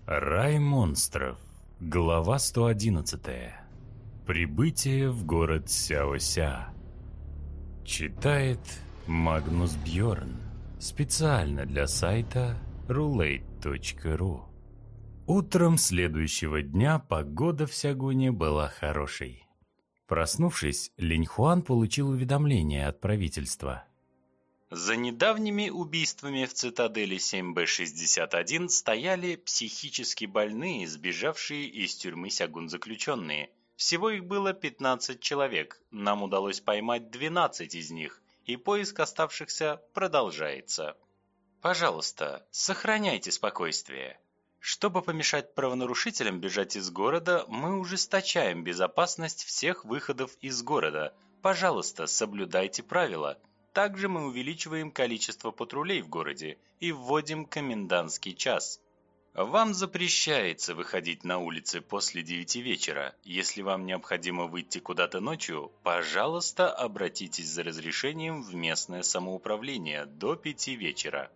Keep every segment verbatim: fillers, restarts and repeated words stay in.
Рай монстров. Глава сто одиннадцатая. Прибытие в город Сяося. Читает Магнус Бьорн. Специально для сайта рулейт точка ру. Утром следующего дня погода в Сягуне была хорошей. Проснувшись, Линьхуан получил уведомление от правительства. За недавними убийствами в цитадели семь бэ шестьдесят один стояли психически больные, сбежавшие из тюрьмы Сягун заключенные. Всего их было пятнадцать человек, нам удалось поймать двенадцать из них, и поиск оставшихся продолжается. Пожалуйста, сохраняйте спокойствие. Чтобы помешать правонарушителям бежать из города, мы ужесточаем безопасность всех выходов из города. Пожалуйста, соблюдайте правила. Также мы увеличиваем количество патрулей в городе и вводим комендантский час. Вам запрещается выходить на улицы после девяти вечера. Если вам необходимо выйти куда-то ночью, пожалуйста, обратитесь за разрешением в местное самоуправление до пяти вечера.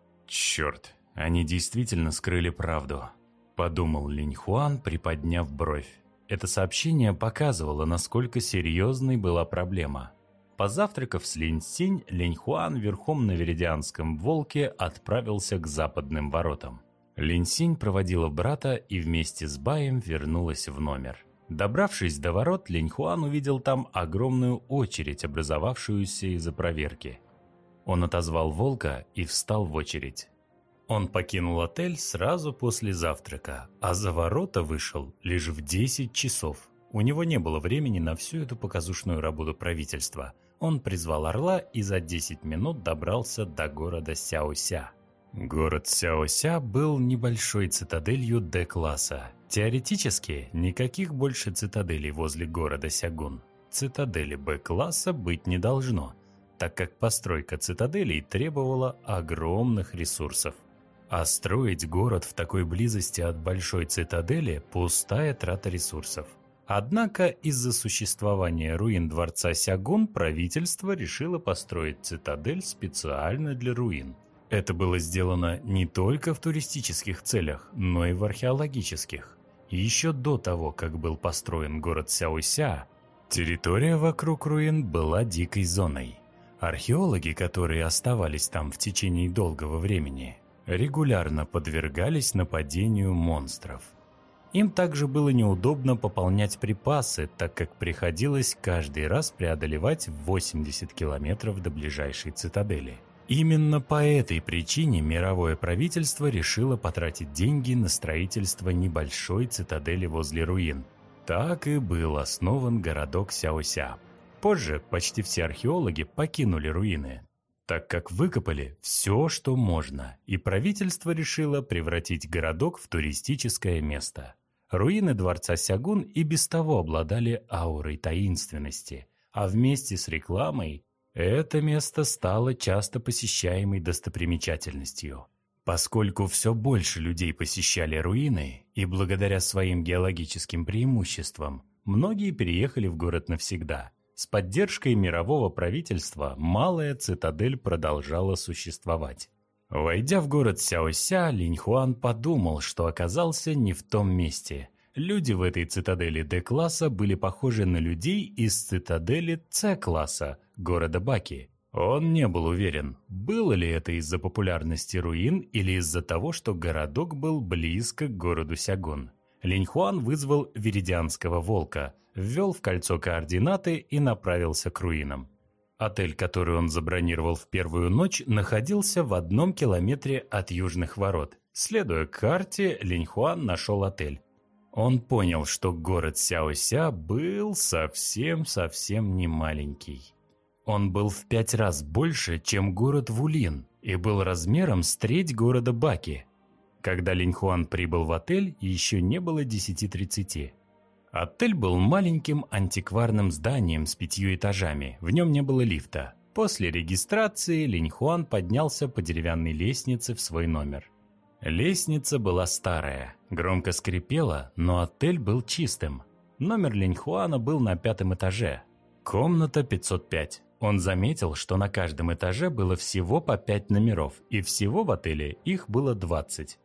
Черт, они действительно скрыли правду, подумал Линьхуан, приподняв бровь. Это сообщение показывало, насколько серьезной была проблема. Позавтракав с Линьсинь, Линьхуан верхом на веридианском волке отправился к западным воротам. Линьсинь проводила брата и вместе с Баем вернулась в номер. Добравшись до ворот, Линьхуан увидел там огромную очередь, образовавшуюся из-за проверки. Он отозвал волка и встал в очередь. Он покинул отель сразу после завтрака, а за ворота вышел лишь в десять часов. У него не было времени на всю эту показушную работу правительства. Он призвал орла и за десять минут добрался до города Сяося. Город Сяося был небольшой цитаделью Д-класса. Теоретически, никаких больше цитаделей возле города Сягун. Цитадели Б-класса быть не должно, так как постройка цитаделей требовала огромных ресурсов. А строить город в такой близости от большой цитадели – пустая трата ресурсов. Однако из-за существования руин дворца Сягун правительство решило построить цитадель специально для руин. Это было сделано не только в туристических целях, но и в археологических. Еще до того, как был построен город Сяося, территория вокруг руин была дикой зоной. Археологи, которые оставались там в течение долгого времени, регулярно подвергались нападению монстров. Им также было неудобно пополнять припасы, так как приходилось каждый раз преодолевать восемьдесят километров до ближайшей цитадели. Именно по этой причине мировое правительство решило потратить деньги на строительство небольшой цитадели возле руин. Так и был основан городок Сяося. Позже почти все археологи покинули руины, так как выкопали все, что можно, и правительство решило превратить городок в туристическое место. Руины дворца Сягун и без того обладали аурой таинственности, а вместе с рекламой это место стало часто посещаемой достопримечательностью. Поскольку все больше людей посещали руины, и благодаря своим геологическим преимуществам, многие переехали в город навсегда. С поддержкой мирового правительства малая цитадель продолжала существовать. Войдя в город Сяося, Линьхуан подумал, что оказался не в том месте. Люди в этой цитадели Д-класса были похожи на людей из цитадели С-класса, города Баки. Он не был уверен, было ли это из-за популярности руин или из-за того, что городок был близко к городу Сягун. Линьхуан вызвал веридианского волка, ввел в кольцо координаты и направился к руинам. Отель, который он забронировал в первую ночь, находился в одном километре от южных ворот. Следуя карте, Линьхуан нашел отель. Он понял, что город Сяося был совсем-совсем не маленький. Он был в пять раз больше, чем город Вулин, и был размером с треть города Баки. Когда Линьхуан прибыл в отель, еще не было десяти тридцати. Отель был маленьким антикварным зданием с пятью этажами, в нем не было лифта. После регистрации Линьхуан поднялся по деревянной лестнице в свой номер. Лестница была старая, громко скрипела, но отель был чистым. Номер Линьхуана был на пятом этаже. Комната пятьсот пять. Он заметил, что на каждом этаже было всего по пять номеров, и всего в отеле их было двадцать.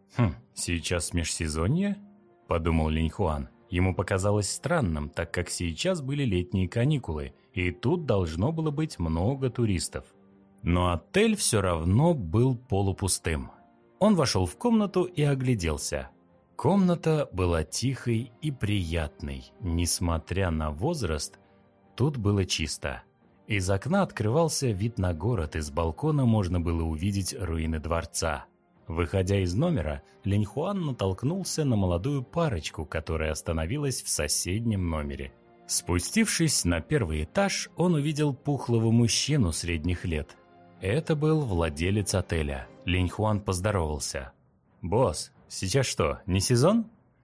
«Хм, сейчас межсезонье?» – подумал Линьхуан. Ему показалось странным, так как сейчас были летние каникулы, и тут должно было быть много туристов. Но отель все равно был полупустым. Он вошел в комнату и огляделся. Комната была тихой и приятной. Несмотря на возраст, тут было чисто. Из окна открывался вид на город, и с балкона можно было увидеть руины дворца. Выходя из номера, Линьхуан натолкнулся на молодую парочку, которая остановилась в соседнем номере. Спустившись на первый этаж, он увидел пухлого мужчину средних лет. Это был владелец отеля. Линьхуан поздоровался. «Босс, сейчас что, не сезон?»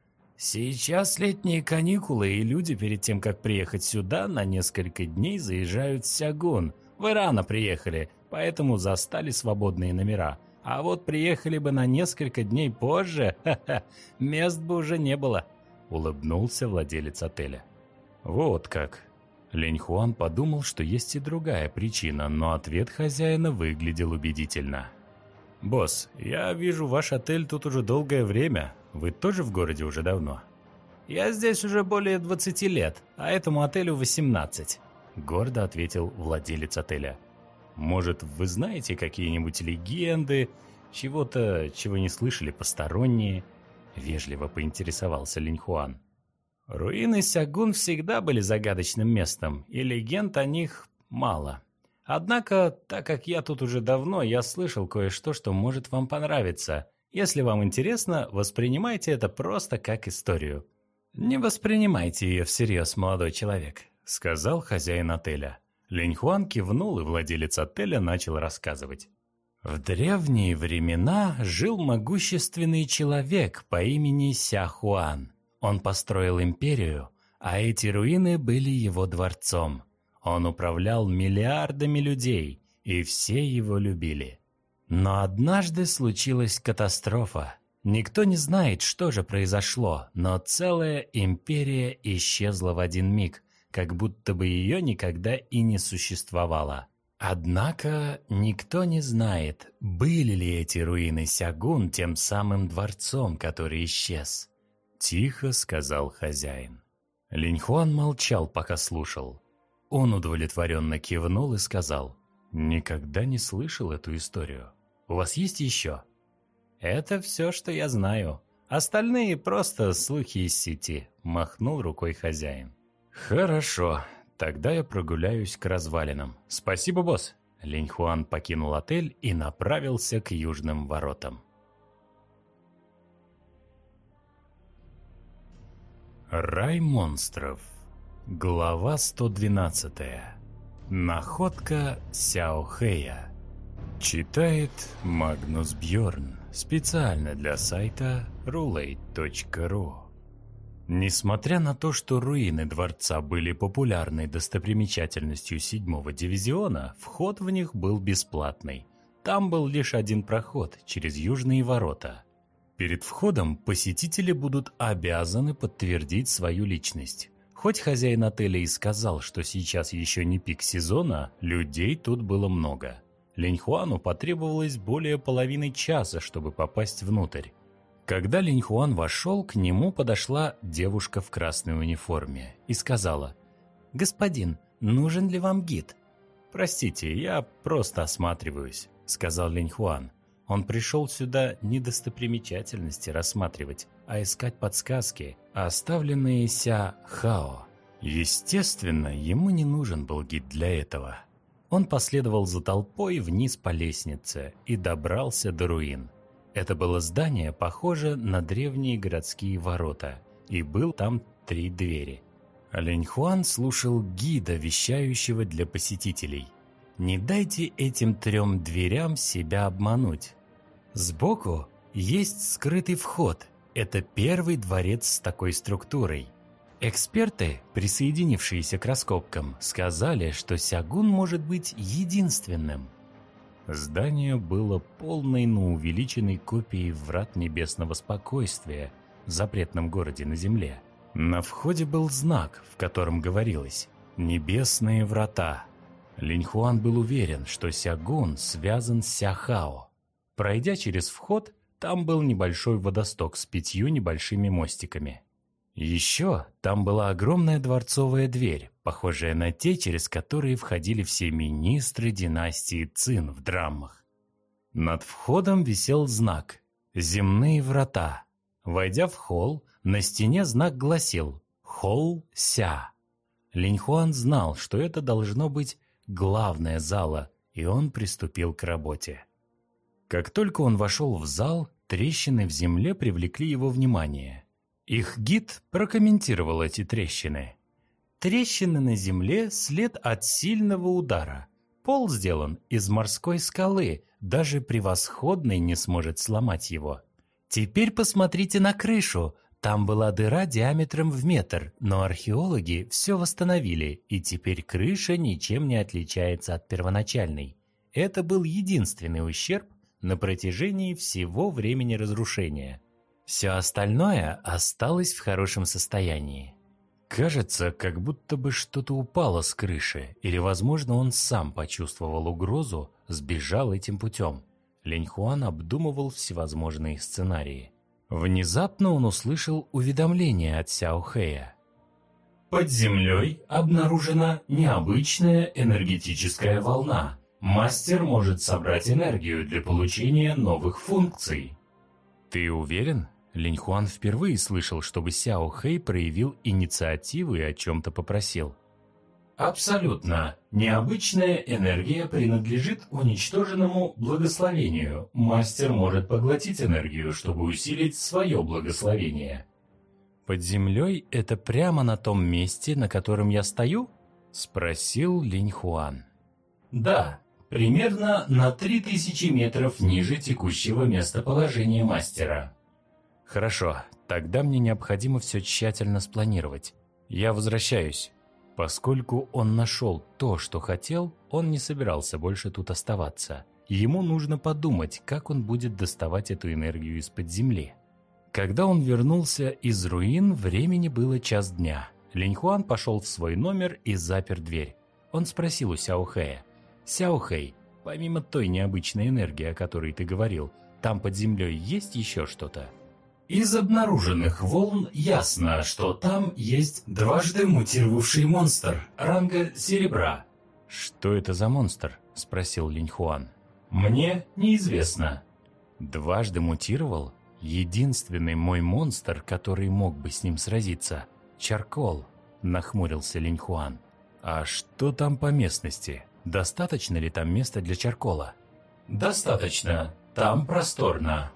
«Сейчас летние каникулы, и люди перед тем, как приехать сюда, на несколько дней заезжают в Сягун. Вы рано приехали, поэтому застали свободные номера. А вот приехали бы на несколько дней позже, ха-ха, мест бы уже не было», — улыбнулся владелец отеля. «Вот как». Линьхуан подумал, что есть и другая причина, но ответ хозяина выглядел убедительно. «Босс, я вижу ваш отель тут уже долгое время. Вы тоже в городе уже давно?» «Я здесь уже более двадцати лет, а этому отелю восемнадцать», — гордо ответил владелец отеля. «Может, вы знаете какие-нибудь легенды, чего-то, чего не слышали посторонние?» — вежливо поинтересовался Линьхуан. «Руины Сягун всегда были загадочным местом, и легенд о них мало. Однако, так как я тут уже давно, я слышал кое-что, что может вам понравиться. Если вам интересно, воспринимайте это просто как историю». «Не воспринимайте ее всерьез, молодой человек», — сказал хозяин отеля. Линьхуан кивнул, и владелец отеля начал рассказывать. В древние времена жил могущественный человек по имени Сяхуан. Он построил империю, а эти руины были его дворцом. Он управлял миллиардами людей, и все его любили. Но однажды случилась катастрофа. Никто не знает, что же произошло, но целая империя исчезла в один миг, как будто бы ее никогда и не существовало. Однако никто не знает, были ли эти руины Сягун тем самым дворцом, который исчез. Тихо сказал хозяин. Линьхуан молчал, пока слушал. Он удовлетворенно кивнул и сказал: «Никогда не слышал эту историю. У вас есть еще?» «Это все, что я знаю. Остальные просто слухи из сети», — махнул рукой хозяин. «Хорошо, тогда я прогуляюсь к развалинам. Спасибо, босс». Линьхуан покинул отель и направился к южным воротам. Рай монстров. Глава сто двенадцатая. Находка Сяохэя. Читает Магнус Бьорн. Специально для сайта рулейт точка ру. Несмотря на то, что руины дворца были популярной достопримечательностью седьмого дивизиона, вход в них был бесплатный. Там был лишь один проход через южные ворота. Перед входом посетители будут обязаны подтвердить свою личность. Хоть хозяин отеля и сказал, что сейчас еще не пик сезона, людей тут было много. Линьхуану потребовалось более половины часа, чтобы попасть внутрь. Когда Линьхуан вошел, к нему подошла девушка в красной униформе и сказала: «Господин, нужен ли вам гид?» «Простите, я просто осматриваюсь», — сказал Линьхуан. Он пришел сюда не достопримечательности рассматривать, а искать подсказки, оставленные Ся Хао. Естественно, ему не нужен был гид для этого. Он последовал за толпой вниз по лестнице и добрался до руин. Это было здание, похоже на древние городские ворота, и был там три двери. Линьхуан слушал гида, вещающего для посетителей. Не дайте этим трем дверям себя обмануть. Сбоку есть скрытый вход. Это первый дворец с такой структурой. Эксперты, присоединившиеся к раскопкам, сказали, что Сягун может быть единственным. Здание было полной, но увеличенной копией врат небесного спокойствия в запретном городе на земле. На входе был знак, в котором говорилось «Небесные врата». Линьхуан был уверен, что Сягун связан с Сяхао. Пройдя через вход, Там был небольшой водосток с пятью небольшими мостиками. Еще там была огромная дворцовая дверь, похожая на те, через которые входили все министры династии Цин в драмах. Над входом висел знак «Земные врата». Войдя в холл, на стене знак гласил «Холл Ся». Линьхуан знал, что это должно быть главная зала, и он приступил к работе. Как только он вошел в зал, трещины в земле привлекли его внимание. Их гид прокомментировал эти трещины. Трещины на земле – след от сильного удара. Пол сделан из морской скалы, даже превосходный не сможет сломать его. Теперь посмотрите на крышу. Там была дыра диаметром в метр, но археологи все восстановили, и теперь крыша ничем не отличается от первоначальной. Это был единственный ущерб на протяжении всего времени разрушения. Все остальное осталось в хорошем состоянии. Кажется, как будто бы что-то упало с крыши, или, возможно, он сам почувствовал угрозу, сбежал этим путем. Линьхуан обдумывал всевозможные сценарии. Внезапно он услышал уведомление от Сяо Хэя. Под землей обнаружена необычная энергетическая волна. Мастер может собрать энергию для получения новых функций. Ты уверен? Линьхуан впервые слышал, чтобы Сяо Хэй проявил инициативу и о чем-то попросил. Абсолютно. Необычная энергия принадлежит уничтоженному благословению. Мастер может поглотить энергию, чтобы усилить свое благословение. Под землей это прямо на том месте, на котором я стою? Спросил Линьхуан. Да, примерно на три тысячи метров ниже текущего местоположения мастера. Хорошо, тогда мне необходимо все тщательно спланировать. Я возвращаюсь. Поскольку он нашел то, что хотел, он не собирался больше тут оставаться. Ему нужно подумать, как он будет доставать эту энергию из-под земли. Когда он вернулся из руин, времени было час дня. Линьхуан пошел в свой номер и запер дверь. Он спросил у Сяо Хэя. «Сяо Хэй, помимо той необычной энергии, о которой ты говорил, там под землей есть еще что-то?» Из обнаруженных волн ясно, что там есть дважды мутировавший монстр ранга серебра. «Что это за монстр?» – спросил Линьхуан. «Мне неизвестно». «Дважды мутировал? Единственный мой монстр, который мог бы с ним сразиться – Чаркол», – нахмурился Линьхуан. «А что там по местности? Достаточно ли там места для Чаркола?» «Достаточно. Там просторно».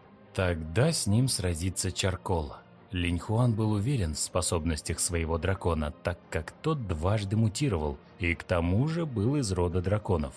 Тогда с ним сразится Чаркол. Линьхуан был уверен в способностях своего дракона, так как тот дважды мутировал и к тому же был из рода драконов.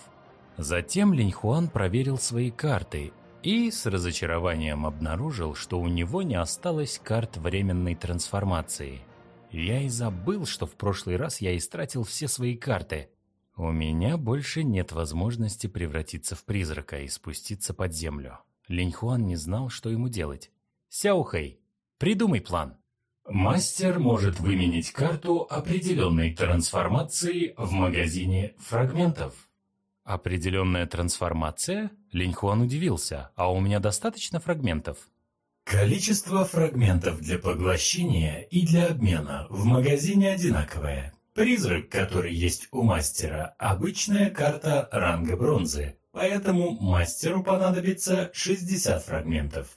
Затем Линьхуан проверил свои карты и с разочарованием обнаружил, что у него не осталось карт временной трансформации. Я и забыл, что в прошлый раз я истратил все свои карты. У меня больше нет возможности превратиться в призрака и спуститься под землю. Линьхуан не знал, что ему делать. «Сяо Хэй, придумай план». Мастер может выменить карту определенной трансформации в магазине фрагментов. Определенная трансформация? Линьхуан удивился. А у меня достаточно фрагментов? Количество фрагментов для поглощения и для обмена в магазине одинаковое. Призрак, который есть у мастера, обычная карта ранга бронзы. Поэтому мастеру понадобится шестьдесят фрагментов.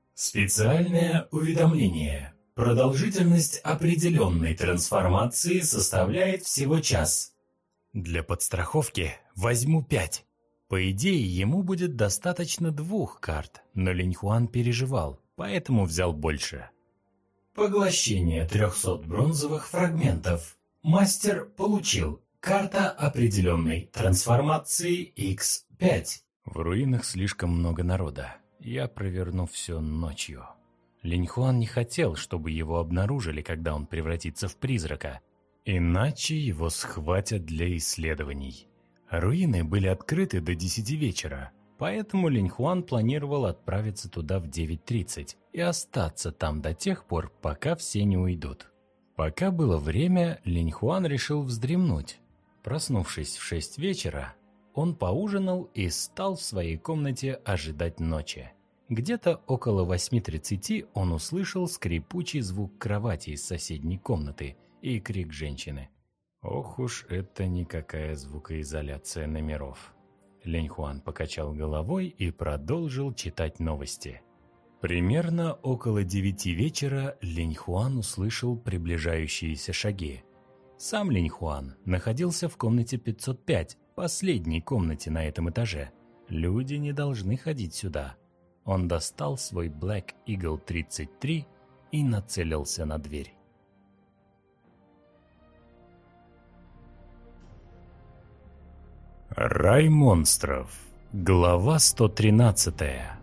Специальное уведомление. Продолжительность определенной трансформации составляет всего час. Для подстраховки возьму пять. По идее, ему будет достаточно двух карт, но Линьхуан переживал, поэтому взял больше. Поглощение трехсот бронзовых фрагментов. Мастер получил. Карта определенной трансформации икс пять. В руинах слишком много народа. Я проверну все ночью. Линьхуан не хотел, чтобы его обнаружили, когда он превратится в призрака. Иначе его схватят для исследований. Руины были открыты до десяти вечера, поэтому Линьхуан планировал отправиться туда в девять тридцать и остаться там до тех пор, пока все не уйдут. Пока было время, Линьхуан решил вздремнуть. Проснувшись в шесть вечера, он поужинал и стал в своей комнате ожидать ночи. Где-то около восьми тридцати он услышал скрипучий звук кровати из соседней комнаты и крик женщины. Ох уж это никакая звукоизоляция номеров. Линьхуан покачал головой и продолжил читать новости. Примерно около девяти вечера Линьхуан услышал приближающиеся шаги. Сам Линьхуан находился в комнате пятьсот пять, последней комнате на этом этаже. Люди не должны ходить сюда. Он достал свой Black Eagle тридцать три и нацелился на дверь. Рай монстров. Глава сто тринадцатая.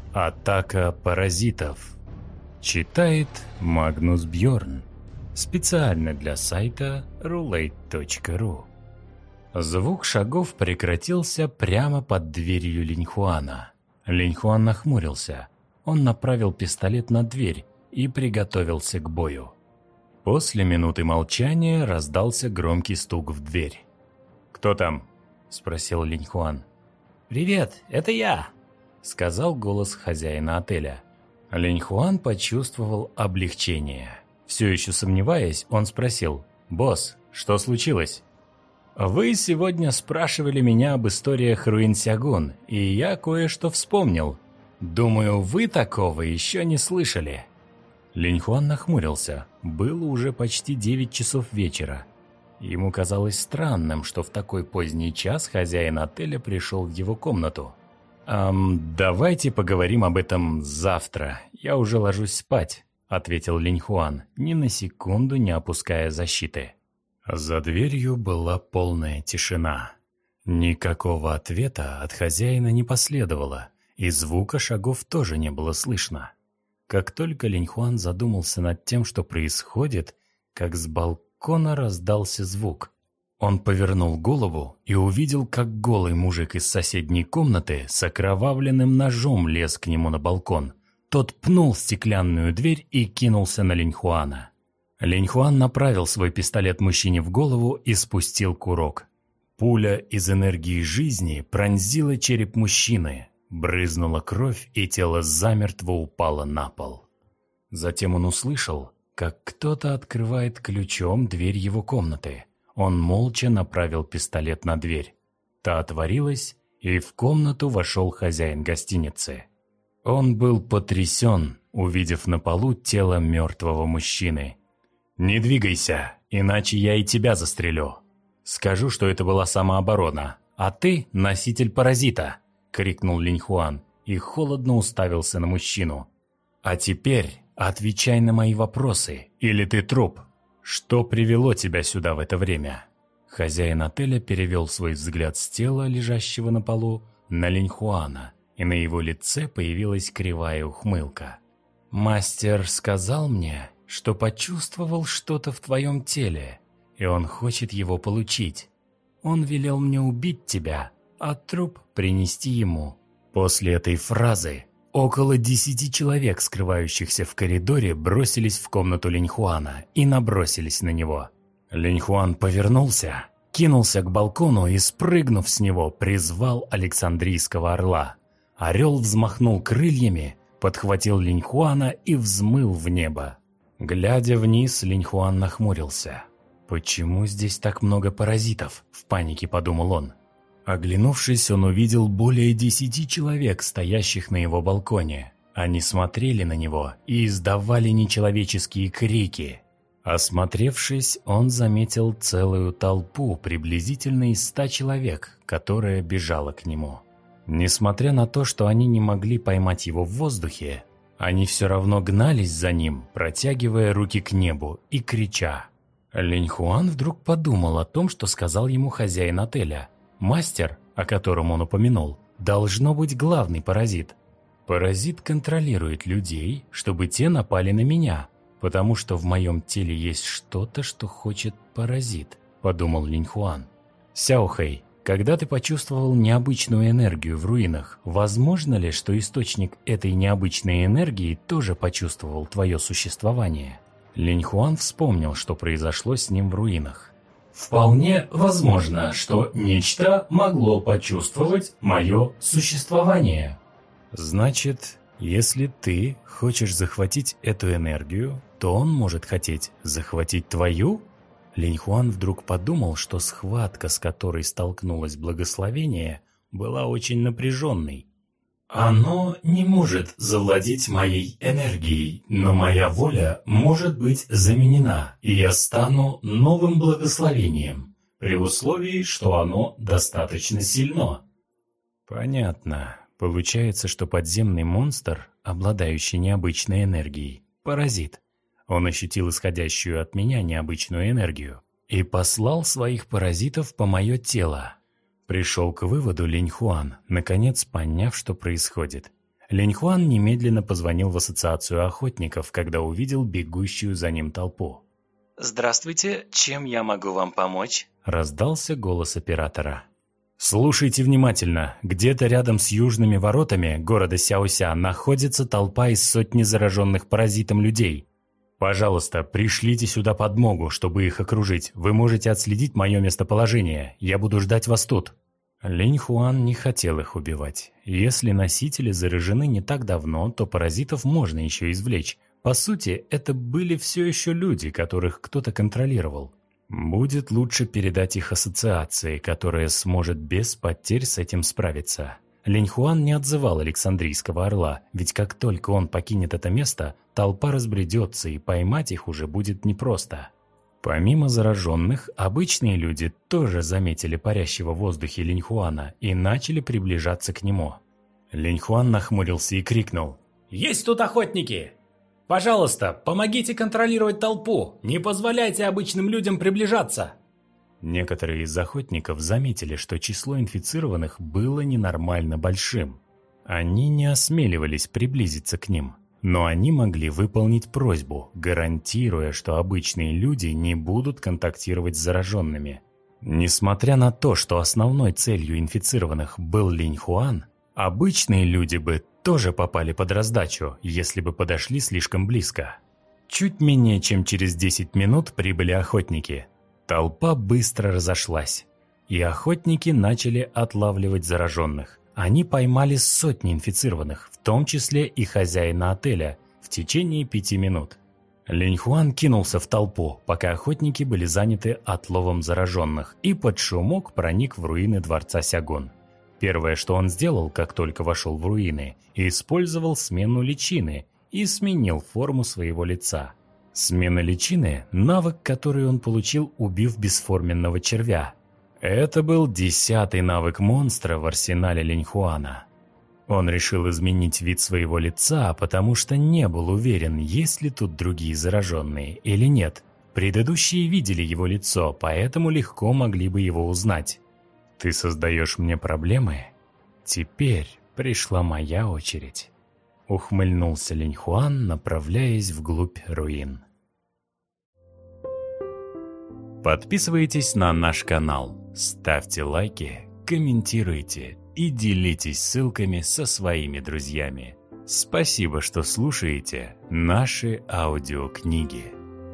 Атака паразитов. Читает Магнус Бьорн. Специально для сайта рулейт точка ру. Звук шагов прекратился прямо под дверью Линьхуана. Линьхуан нахмурился. Он направил пистолет на дверь и приготовился к бою. После минуты молчания раздался громкий стук в дверь. «Кто там?» – спросил Линьхуан. «Привет, это я!» – сказал голос хозяина отеля. Линьхуан почувствовал облегчение. Все еще сомневаясь, он спросил: «Босс, что случилось?» «Вы сегодня спрашивали меня об историях Руинсягун, и я кое-что вспомнил. Думаю, вы такого еще не слышали». Линьхуан нахмурился. Было уже почти девять часов вечера. Ему казалось странным, что в такой поздний час хозяин отеля пришел в его комнату. «Эм, давайте поговорим об этом завтра. Я уже ложусь спать», — ответил Линьхуан, ни на секунду не опуская защиты. За дверью была полная тишина. Никакого ответа от хозяина не последовало, и звука шагов тоже не было слышно. Как только Линьхуан задумался над тем, что происходит, как с балкона раздался звук. Он повернул голову и увидел, как голый мужик из соседней комнаты с окровавленным ножом лез к нему на балкон. Тот пнул стеклянную дверь и кинулся на Линьхуана. Линьхуан направил свой пистолет мужчине в голову и спустил курок. Пуля из энергии жизни пронзила череп мужчины, брызнула кровь, и тело замертво упало на пол. Затем он услышал, как кто-то открывает ключом дверь его комнаты. Он молча направил пистолет на дверь. Та отворилась, и в комнату вошел хозяин гостиницы. Он был потрясен, увидев на полу тело мертвого мужчины. «Не двигайся, иначе я и тебя застрелю. Скажу, что это была самооборона, а ты носитель паразита», — крикнул Линьхуан и холодно уставился на мужчину. «А теперь отвечай на мои вопросы, или ты труп. Что привело тебя сюда в это время?» Хозяин отеля перевел свой взгляд с тела, лежащего на полу, на Линьхуана, и на его лице появилась кривая ухмылка. «Мастер сказал мне, что почувствовал что-то в твоем теле, и он хочет его получить. Он велел мне убить тебя, а труп принести ему». После этой фразы около десяти человек, скрывающихся в коридоре, бросились в комнату Линьхуана и набросились на него. Линьхуан повернулся, кинулся к балкону и, спрыгнув с него, призвал Александрийского орла. Орел взмахнул крыльями, подхватил Линьхуана и взмыл в небо. Глядя вниз, Линьхуан нахмурился. «Почему здесь так много паразитов?» – в панике подумал он. Оглянувшись, он увидел более десяти человек, стоящих на его балконе. Они смотрели на него и издавали нечеловеческие крики. Осмотревшись, он заметил целую толпу, приблизительно из ста человек, которая бежала к нему. Несмотря на то, что они не могли поймать его в воздухе, они все равно гнались за ним, протягивая руки к небу и крича. Линьхуан вдруг подумал о том, что сказал ему хозяин отеля. Мастер, о котором он упомянул, должно быть главный паразит. Паразит контролирует людей, чтобы те напали на меня, потому что в моем теле есть что-то, что хочет паразит, подумал Линьхуан. Сяохэй, когда ты почувствовал необычную энергию в руинах, возможно ли, что источник этой необычной энергии тоже почувствовал твое существование? Линьхуан вспомнил, что произошло с ним в руинах. Вполне возможно, что нечто могло почувствовать мое существование. Значит, Если ты хочешь захватить эту энергию, то он может хотеть захватить твою? Линьхуан вдруг подумал, что схватка, с которой столкнулось благословение, была очень напряженной. Оно не может завладеть моей энергией, но моя воля может быть заменена, и я стану новым благословением, при условии, что оно достаточно сильно. Понятно. Получается, что подземный монстр, обладающий необычной энергией, паразит. Он ощутил исходящую от меня необычную энергию и послал своих паразитов по мое тело. Пришел к выводу Линьхуан, наконец поняв, что происходит. Линьхуан немедленно позвонил в ассоциацию охотников, когда увидел бегущую за ним толпу. «Здравствуйте, чем я могу вам помочь?» — раздался голос оператора. «Слушайте внимательно. Где-то рядом с южными воротами города Сяося находится толпа из сотни зараженных паразитом людей. Пожалуйста, пришлите сюда подмогу, чтобы их окружить. Вы можете отследить мое местоположение. Я буду ждать вас тут». Линьхуан не хотел их убивать. Если носители заражены не так давно, то паразитов можно еще извлечь. По сути, это были все еще люди, которых кто-то контролировал. Будет лучше передать их ассоциации, которая сможет без потерь с этим справиться. Линьхуан не отзывал Александрийского орла, ведь как только он покинет это место, толпа разбредется, и поймать их уже будет непросто. Помимо зараженных, обычные люди тоже заметили парящего в воздухе Линьхуана и начали приближаться к нему. Линьхуан нахмурился и крикнул: «Есть тут охотники! Пожалуйста, помогите контролировать толпу! Не позволяйте обычным людям приближаться!» Некоторые из охотников заметили, что число инфицированных было ненормально большим. Они не осмеливались приблизиться к ним, но они могли выполнить просьбу, гарантируя, что обычные люди не будут контактировать с зараженными. Несмотря на то, что основной целью инфицированных был Линьхуан, обычные люди бы тоже попали под раздачу, если бы подошли слишком близко. Чуть менее чем через десять минут прибыли охотники. Толпа быстро разошлась, и охотники начали отлавливать зараженных. Они поймали сотни инфицированных, в том числе и хозяина отеля, в течение пяти минут. Линьхуан кинулся в толпу, пока охотники были заняты отловом зараженных, и под шумок проник в руины дворца Сягун. Первое, что он сделал, как только вошел в руины, использовал смену личины и сменил форму своего лица. Смена личины – навык, который он получил, убив бесформенного червя. Это был десятый навык монстра в арсенале Линьхуана. Он решил изменить вид своего лица, потому что не был уверен, есть ли тут другие зараженные или нет. Предыдущие видели его лицо, поэтому легко могли бы его узнать. «Ты создаешь мне проблемы? Теперь пришла моя очередь». Ухмыльнулся Линьхуан, направляясь вглубь руин. Подписывайтесь на наш канал, ставьте лайки, комментируйте и делитесь ссылками со своими друзьями. Спасибо, что слушаете наши аудиокниги.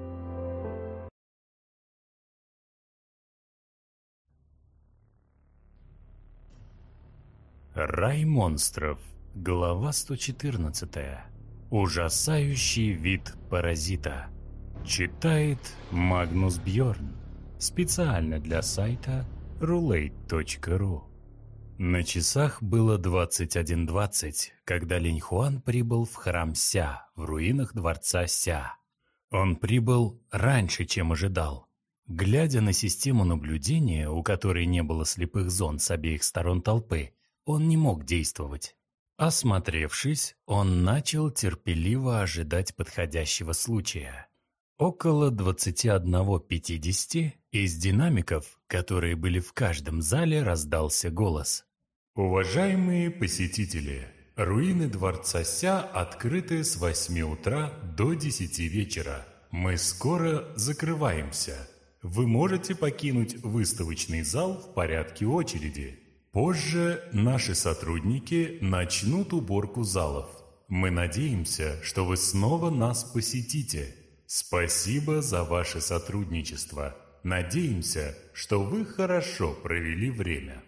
Рай монстров. Глава сто четырнадцать. Ужасающий вид паразита. Читает Магнус Бьорн. Специально для сайта рулейт точка ру. На часах было двадцать один двадцать, когда Линьхуан прибыл в храм Ся, в руинах дворца Ся. Он прибыл раньше, чем ожидал. Глядя на систему наблюдения, у которой не было слепых зон с обеих сторон толпы, он не мог действовать. Осмотревшись, он начал терпеливо ожидать подходящего случая. Около двадцати одного пятидесяти из динамиков, которые были в каждом зале, раздался голос. «Уважаемые посетители, руины дворца Ся открыты с восьми утра до десяти вечера. Мы скоро закрываемся. Вы можете покинуть выставочный зал в порядке очереди. Позже наши сотрудники начнут уборку залов. Мы надеемся, что вы снова нас посетите. Спасибо за ваше сотрудничество. Надеемся, что вы хорошо провели время».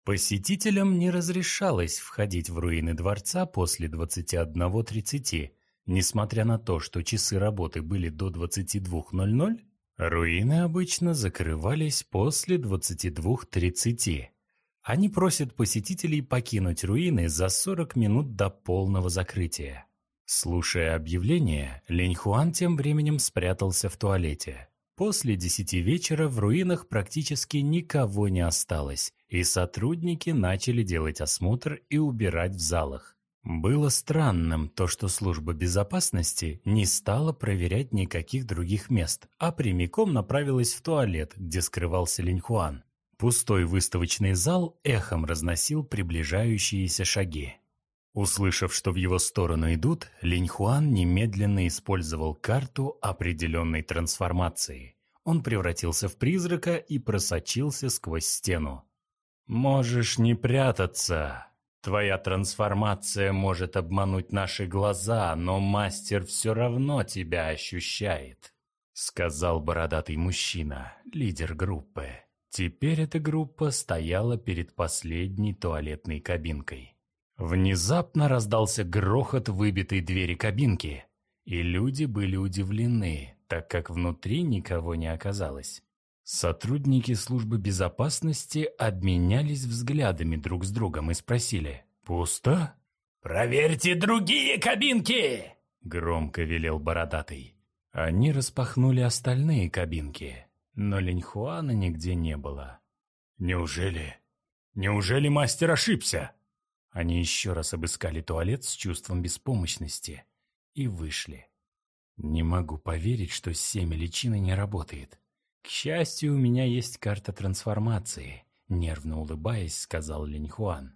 Посетителям не разрешалось входить в руины дворца после двадцати одного тридцати. Несмотря на то, что часы работы были до двадцати двух ноль-ноль, руины обычно закрывались после двадцати двух тридцати. Они просят посетителей покинуть руины за сорок минут до полного закрытия. Слушая объявление, Линьхуан тем временем спрятался в туалете. После десяти вечера в руинах практически никого не осталось, и сотрудники начали делать осмотр и убирать в залах. Было странным то, что служба безопасности не стала проверять никаких других мест, а прямиком направилась в туалет, где скрывался Линьхуан. Пустой выставочный зал эхом разносил приближающиеся шаги. Услышав, что в его сторону идут, Линьхуан немедленно использовал карту определенной трансформации. Он превратился в призрака и просочился сквозь стену. «Можешь не прятаться. Твоя трансформация может обмануть наши глаза, но мастер все равно тебя ощущает», — сказал бородатый мужчина, лидер группы. Теперь эта группа стояла перед последней туалетной кабинкой. Внезапно раздался грохот выбитой двери кабинки, и люди были удивлены, так как внутри никого не оказалось. Сотрудники службы безопасности обменялись взглядами друг с другом и спросили: «Пусто?» «Проверьте другие кабинки!» — громко велел бородатый. Они распахнули остальные кабинки, но Линьхуана нигде не было. «Неужели? Неужели мастер ошибся?» Они еще раз обыскали туалет с чувством беспомощности и вышли. «Не могу поверить, что семя личины не работает. К счастью, у меня есть карта трансформации», — нервно улыбаясь, сказал Линьхуан.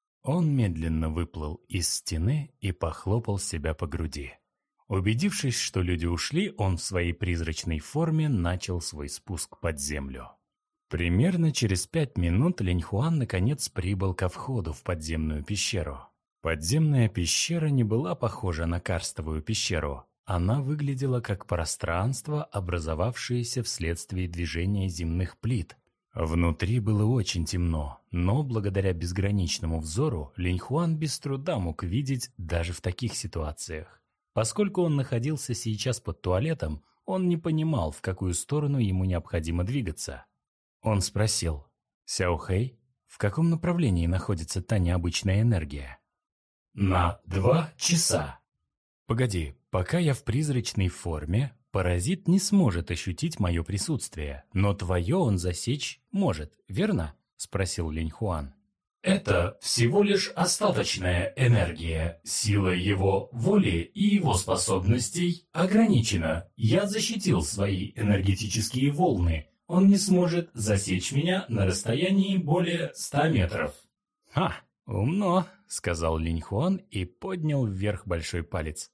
Он медленно выплыл из стены и похлопал себя по груди. Убедившись, что люди ушли, он в своей призрачной форме начал свой спуск под землю. Примерно через пять минут Линьхуан наконец прибыл ко входу в подземную пещеру. Подземная пещера не была похожа на карстовую пещеру. Она выглядела как пространство, образовавшееся вследствие движения земных плит. Внутри было очень темно, но благодаря безграничному взору Линьхуан без труда мог видеть даже в таких ситуациях. Поскольку он находился сейчас под туалетом, он не понимал, в какую сторону ему необходимо двигаться. Он спросил: «Сяохэй, в каком направлении находится та необычная энергия?» «На два часа». «Погоди, пока я в призрачной форме, паразит не сможет ощутить мое присутствие, но твое он засечь может, верно?» — спросил Линьхуан. «Это всего лишь остаточная энергия. Сила его воли и его способностей ограничена. Я защитил свои энергетические волны. Он не сможет засечь меня на расстоянии более ста метров». «Ха, умно», — сказал Линьхуан и поднял вверх большой палец.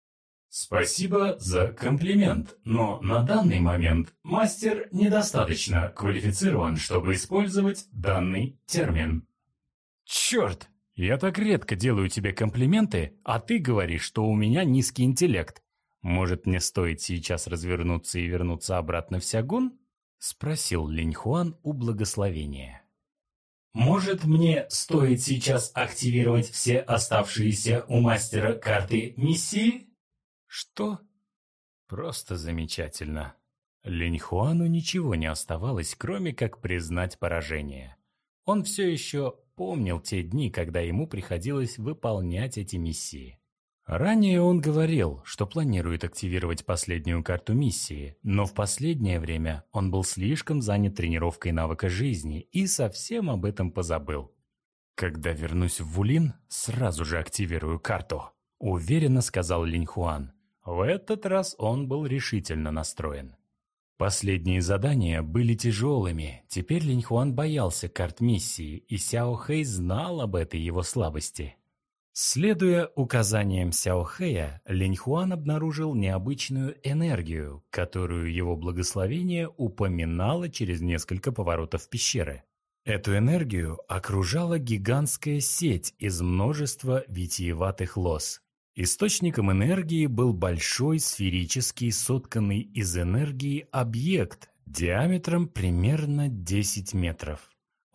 «Спасибо за комплимент, но на данный момент мастер недостаточно квалифицирован, чтобы использовать данный термин». «Черт! Я так редко делаю тебе комплименты, а ты говоришь, что у меня низкий интеллект. Может, мне стоит сейчас развернуться и вернуться обратно в Сягун?» — спросил Линьхуан у благословения. «Может, мне стоит сейчас активировать все оставшиеся у мастера карты миссии?» «Что?» «Просто замечательно». Линьхуану ничего не оставалось, кроме как признать поражение. Он все еще помнил те дни, когда ему приходилось выполнять эти миссии. Ранее он говорил, что планирует активировать последнюю карту миссии, но в последнее время он был слишком занят тренировкой навыка жизни и совсем об этом позабыл. «Когда вернусь в Вулин, сразу же активирую карту», — уверенно сказал Линьхуан. В этот раз он был решительно настроен. Последние задания были тяжелыми, теперь Линьхуан боялся карт миссии, и Сяохэй знал об этой его слабости. Следуя указаниям Сяохэя, Линьхуан обнаружил необычную энергию, которую его благословение упоминало через несколько поворотов пещеры. Эту энергию окружала гигантская сеть из множества витиеватых лоз. Источником энергии был большой сферический, сотканный из энергии объект диаметром примерно десять метров.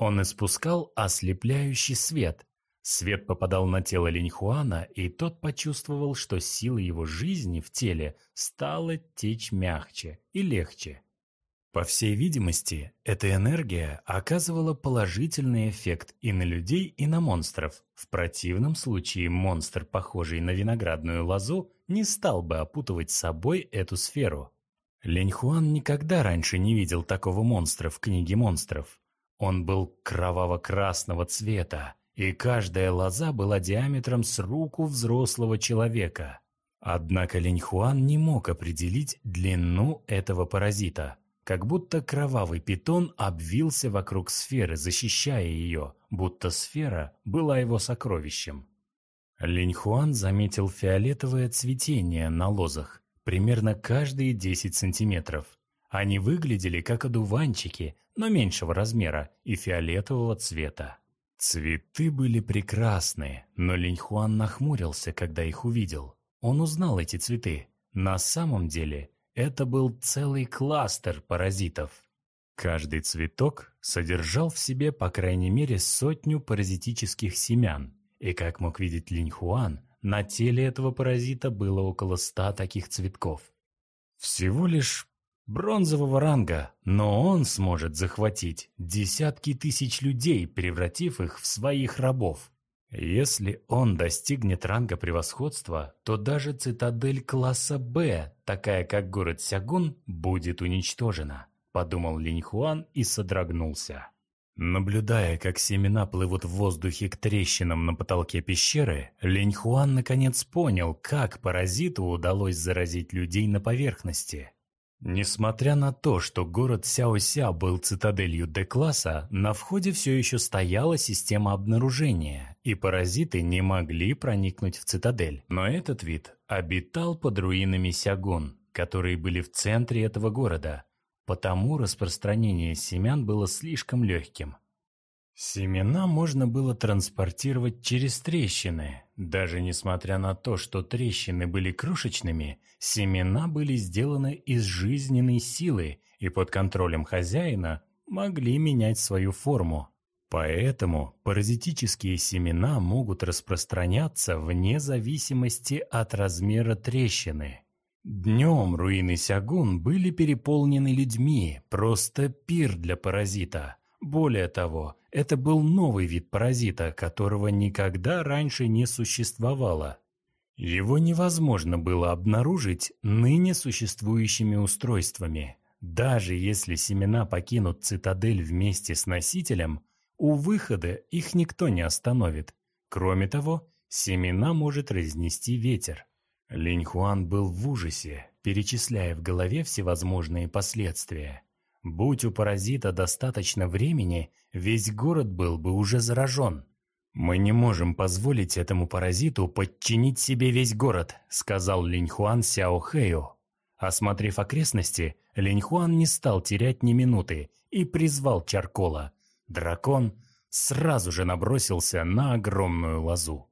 Он испускал ослепляющий свет. Свет попадал на тело Линьхуана, и тот почувствовал, что сила его жизни в теле стала течь мягче и легче. По всей видимости, эта энергия оказывала положительный эффект и на людей, и на монстров. В противном случае монстр, похожий на виноградную лозу, не стал бы опутывать собой эту сферу. Линьхуан никогда раньше не видел такого монстра в книге монстров. Он был кроваво-красного цвета, и каждая лоза была диаметром с руку взрослого человека. Однако Линьхуан не мог определить длину этого паразита, как будто кровавый питон обвился вокруг сферы, защищая ее, будто сфера была его сокровищем. Линьхуан заметил фиолетовое цветение на лозах, примерно каждые десять сантиметров. Они выглядели как одуванчики, но меньшего размера и фиолетового цвета. Цветы были прекрасные, но Линьхуан нахмурился, когда их увидел. Он узнал эти цветы. На самом деле, это был целый кластер паразитов. Каждый цветок содержал в себе по крайней мере сотню паразитических семян. И, как мог видеть Линьхуан, на теле этого паразита было около ста таких цветков. Всего лишь бронзового ранга, но он сможет захватить десятки тысяч людей, превратив их в своих рабов. Если он достигнет ранга превосходства, то даже цитадель класса Б, такая как город Сягун, будет уничтожена, подумал Линьхуан и содрогнулся. Наблюдая, как семена плывут в воздухе к трещинам на потолке пещеры, Линьхуан наконец понял, как паразиту удалось заразить людей на поверхности. Несмотря на то, что город Сяося был цитаделью Д-класса, на входе все еще стояла система обнаружения, и паразиты не могли проникнуть в цитадель. Но этот вид обитал под руинами Сягун, которые были в центре этого города, потому распространение семян было слишком легким. Семена можно было транспортировать через трещины. Даже несмотря на то, что трещины были крошечными, семена были сделаны из жизненной силы и под контролем хозяина могли менять свою форму. Поэтому паразитические семена могут распространяться вне зависимости от размера трещины. Днем руины Сягун были переполнены людьми, просто пир для паразита. Более того, это был новый вид паразита, которого никогда раньше не существовало. Его невозможно было обнаружить ныне существующими устройствами. Даже если семена покинут цитадель вместе с носителем, у выхода их никто не остановит. Кроме того, семена может разнести ветер. Линьхуан был в ужасе, перечисляя в голове всевозможные последствия. Будь у паразита достаточно времени, весь город был бы уже заражен. «Мы не можем позволить этому паразиту подчинить себе весь город», сказал Линьхуан Сяо Хэю. Осмотрев окрестности, Линьхуан не стал терять ни минуты и призвал Чаркола. Дракон сразу же набросился на огромную лозу.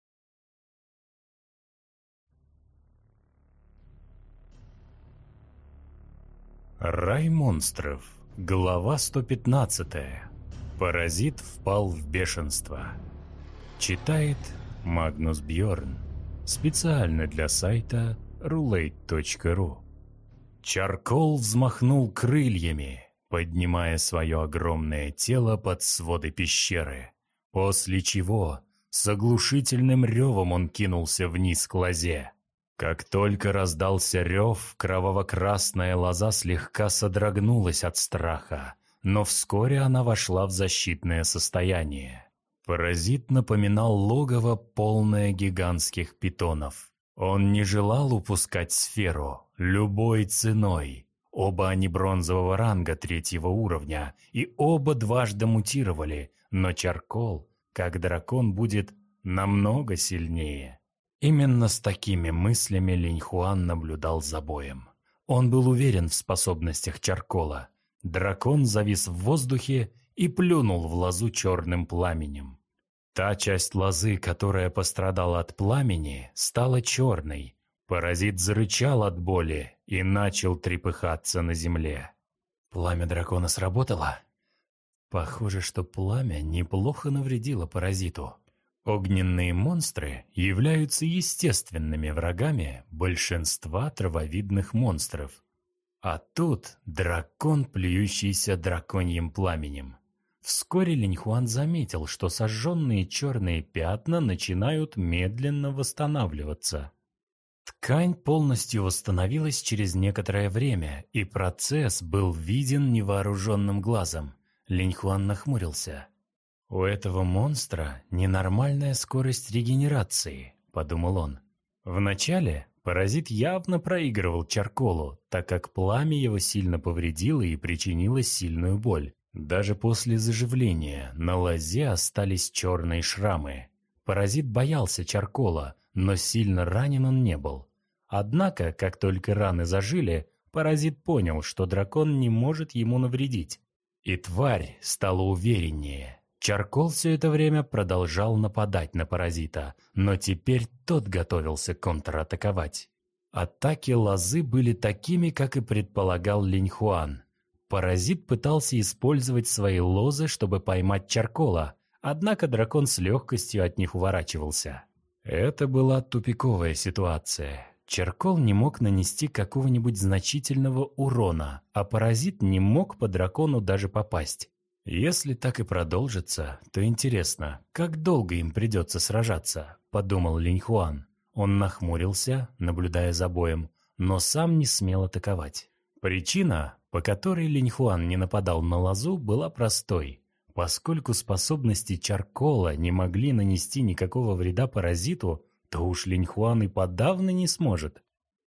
Рай монстров. Глава сто пятнадцатая. Паразит впал в бешенство. Читает Магнус Бьорн. Специально для сайта рулейт точка ру. Чаркол взмахнул крыльями, поднимая свое огромное тело под своды пещеры, после чего с оглушительным ревом он кинулся вниз к лозе. Как только раздался рев, кроваво-красная лоза слегка содрогнулась от страха, но вскоре она вошла в защитное состояние. Паразит напоминал логово, полное гигантских питонов. Он не желал упускать сферу любой ценой. Оба они бронзового ранга третьего уровня, и оба дважды мутировали, но Чаркол, как дракон, будет намного сильнее. Именно с такими мыслями Линьхуан наблюдал за боем. Он был уверен в способностях Чаркола. Дракон завис в воздухе и плюнул в лозу черным пламенем. Та часть лозы, которая пострадала от пламени, стала черной. Паразит зарычал от боли и начал трепыхаться на земле. Пламя дракона сработало? Похоже, что пламя неплохо навредило паразиту. Огненные монстры являются естественными врагами большинства травовидных монстров. А тут дракон, плюющийся драконьим пламенем. Вскоре Линьхуан заметил, что сожженные черные пятна начинают медленно восстанавливаться. Ткань полностью восстановилась через некоторое время, и процесс был виден невооруженным глазом. Линьхуан нахмурился. «У этого монстра ненормальная скорость регенерации», — подумал он. Вначале паразит явно проигрывал Чарколу, так как пламя его сильно повредило и причинило сильную боль. Даже после заживления на лозе остались черные шрамы. Паразит боялся Чаркола, но сильно ранен он не был. Однако, как только раны зажили, паразит понял, что дракон не может ему навредить. И тварь стала увереннее. Чаркол все это время продолжал нападать на паразита, но теперь тот готовился контратаковать. Атаки лозы были такими, как и предполагал Линьхуан. Паразит пытался использовать свои лозы, чтобы поймать Чаркола, однако дракон с легкостью от них уворачивался. Это была тупиковая ситуация. Чаркол не мог нанести какого-нибудь значительного урона, а паразит не мог по дракону даже попасть. «Если так и продолжится, то интересно, как долго им придется сражаться», — подумал Линьхуан. Он нахмурился, наблюдая за боем, но сам не смел атаковать. Причина, по которой Линьхуан не нападал на лозу, была простой. Поскольку способности Чаркола не могли нанести никакого вреда паразиту, то уж Линьхуан и подавно не сможет.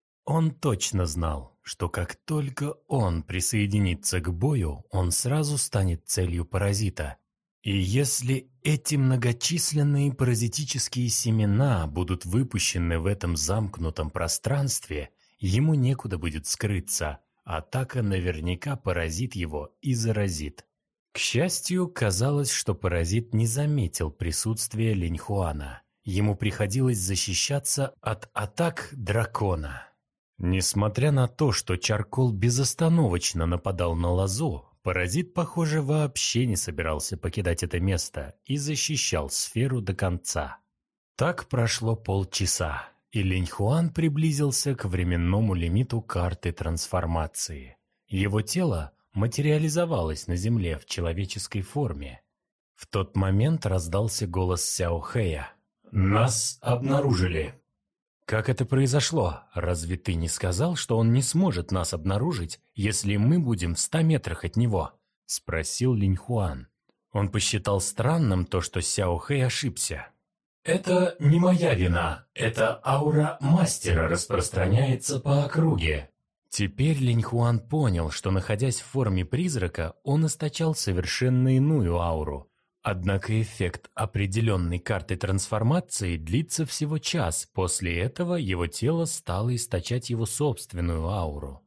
Он точно знал, что как только он присоединится к бою, он сразу станет целью паразита. И если эти многочисленные паразитические семена будут выпущены в этом замкнутом пространстве, ему некуда будет скрыться, атака наверняка поразит его и заразит. К счастью, казалось, что паразит не заметил присутствия Линьхуана. Ему приходилось защищаться от атак дракона. Несмотря на то, что Чаркол безостановочно нападал на лозу, паразит, похоже, вообще не собирался покидать это место и защищал сферу до конца. Так прошло полчаса, и Линьхуан приблизился к временному лимиту карты трансформации. Его тело материализовалось на земле в человеческой форме. В тот момент раздался голос Сяо Хэя. «Нас обнаружили». «Как это произошло? Разве ты не сказал, что он не сможет нас обнаружить, если мы будем в ста метрах от него?» – спросил Линьхуан. Он посчитал странным то, что Сяо Хэй ошибся. «Это не моя вина. Эта аура мастера распространяется по округе». Теперь Линьхуан понял, что, находясь в форме призрака, он источал совершенно иную ауру. Однако эффект определенной карты трансформации длится всего час, после этого его тело стало источать его собственную ауру.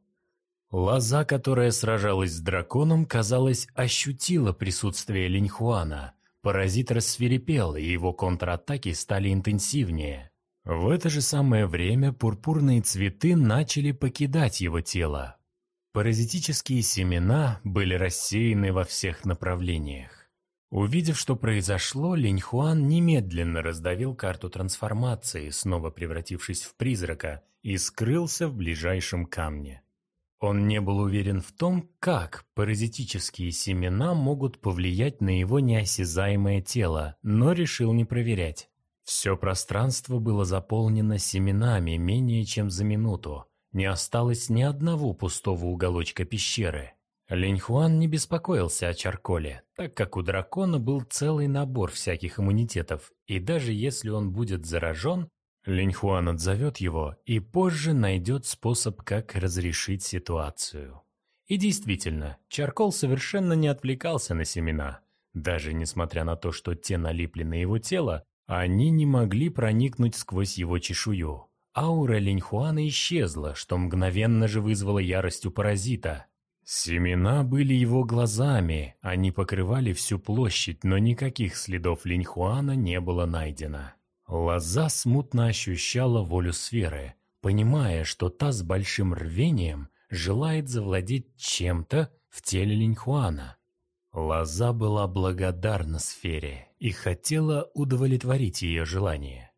Лоза, которая сражалась с драконом, казалось, ощутила присутствие Линьхуана. Паразит рассвирепел, и его контратаки стали интенсивнее. В это же самое время пурпурные цветы начали покидать его тело. Паразитические семена были рассеяны во всех направлениях. Увидев, что произошло, Линьхуан немедленно раздавил карту трансформации, снова превратившись в призрака, и скрылся в ближайшем камне. Он не был уверен в том, как паразитические семена могут повлиять на его неосязаемое тело, но решил не проверять. Все пространство было заполнено семенами менее чем за минуту. Не осталось ни одного пустого уголочка пещеры. Линьхуан не беспокоился о Чарколе, так как у дракона был целый набор всяких иммунитетов, и даже если он будет заражен, Линьхуан отзовет его и позже найдет способ, как разрешить ситуацию. И действительно, Чаркол совершенно не отвлекался на семена. Даже несмотря на то, что те налипли на его тело, они не могли проникнуть сквозь его чешую. Аура Линьхуана исчезла, что мгновенно же вызвало ярость у паразита. Семена были его глазами, они покрывали всю площадь, но никаких следов Линьхуана не было найдено. Лоза смутно ощущала волю сферы, понимая, что та с большим рвением желает завладеть чем-то в теле Линьхуана. Лоза была благодарна сфере и хотела удовлетворить ее желание.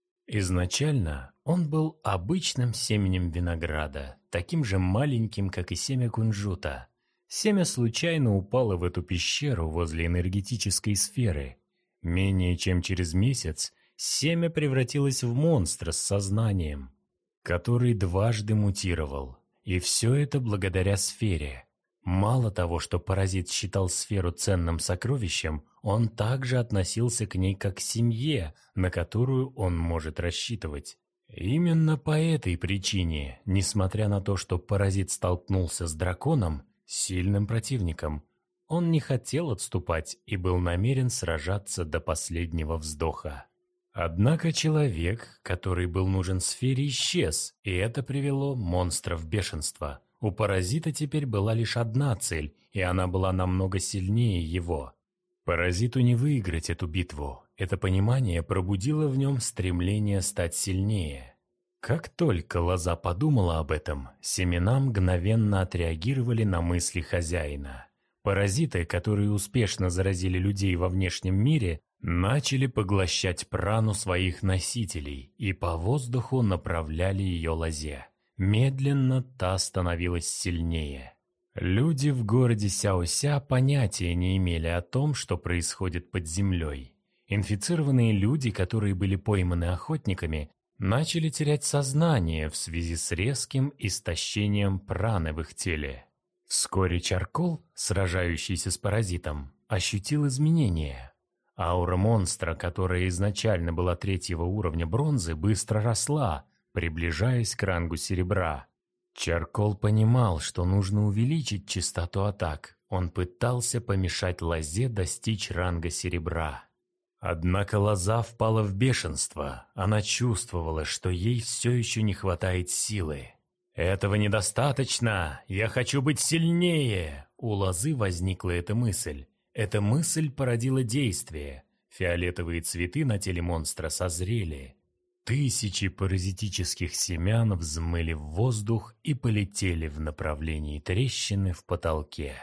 Изначально он был обычным семенем винограда, таким же маленьким, как и семя кунжута. Семя случайно упало в эту пещеру возле энергетической сферы. Менее чем через месяц семя превратилось в монстра с сознанием, который дважды мутировал. И все это благодаря сфере. Мало того, что паразит считал сферу ценным сокровищем, он также относился к ней как к семье, на которую он может рассчитывать. Именно по этой причине, несмотря на то, что паразит столкнулся с драконом, сильным противником, он не хотел отступать и был намерен сражаться до последнего вздоха. Однако человек, который был нужен сфере, исчез, и это привело монстра в бешенство. У паразита теперь была лишь одна цель, и она была намного сильнее его. Паразиту не выиграть эту битву. Это понимание пробудило в нем стремление стать сильнее. Как только лоза подумала об этом, семена мгновенно отреагировали на мысли хозяина. Паразиты, которые успешно заразили людей во внешнем мире, начали поглощать прану своих носителей и по воздуху направляли ее лозе. Медленно та становилась сильнее. Люди в городе Сяося понятия не имели о том, что происходит под землей. Инфицированные люди, которые были пойманы охотниками, начали терять сознание в связи с резким истощением праны в их теле. Вскоре Чаркол, сражающийся с паразитом, ощутил изменения. Аура монстра, которая изначально была третьего уровня бронзы, быстро росла, приближаясь к рангу серебра. Чаркол понимал, что нужно увеличить частоту атак. Он пытался помешать лозе достичь ранга серебра. Однако лоза впала в бешенство. Она чувствовала, что ей все еще не хватает силы. «Этого недостаточно! Я хочу быть сильнее!» У лозы возникла эта мысль. Эта мысль породила действие. Фиолетовые цветы на теле монстра созрели. Тысячи паразитических семян взмыли в воздух и полетели в направлении трещины в потолке.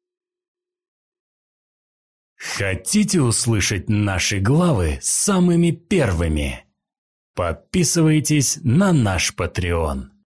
Хотите услышать наши главы самыми первыми? Подписывайтесь на наш Patreon.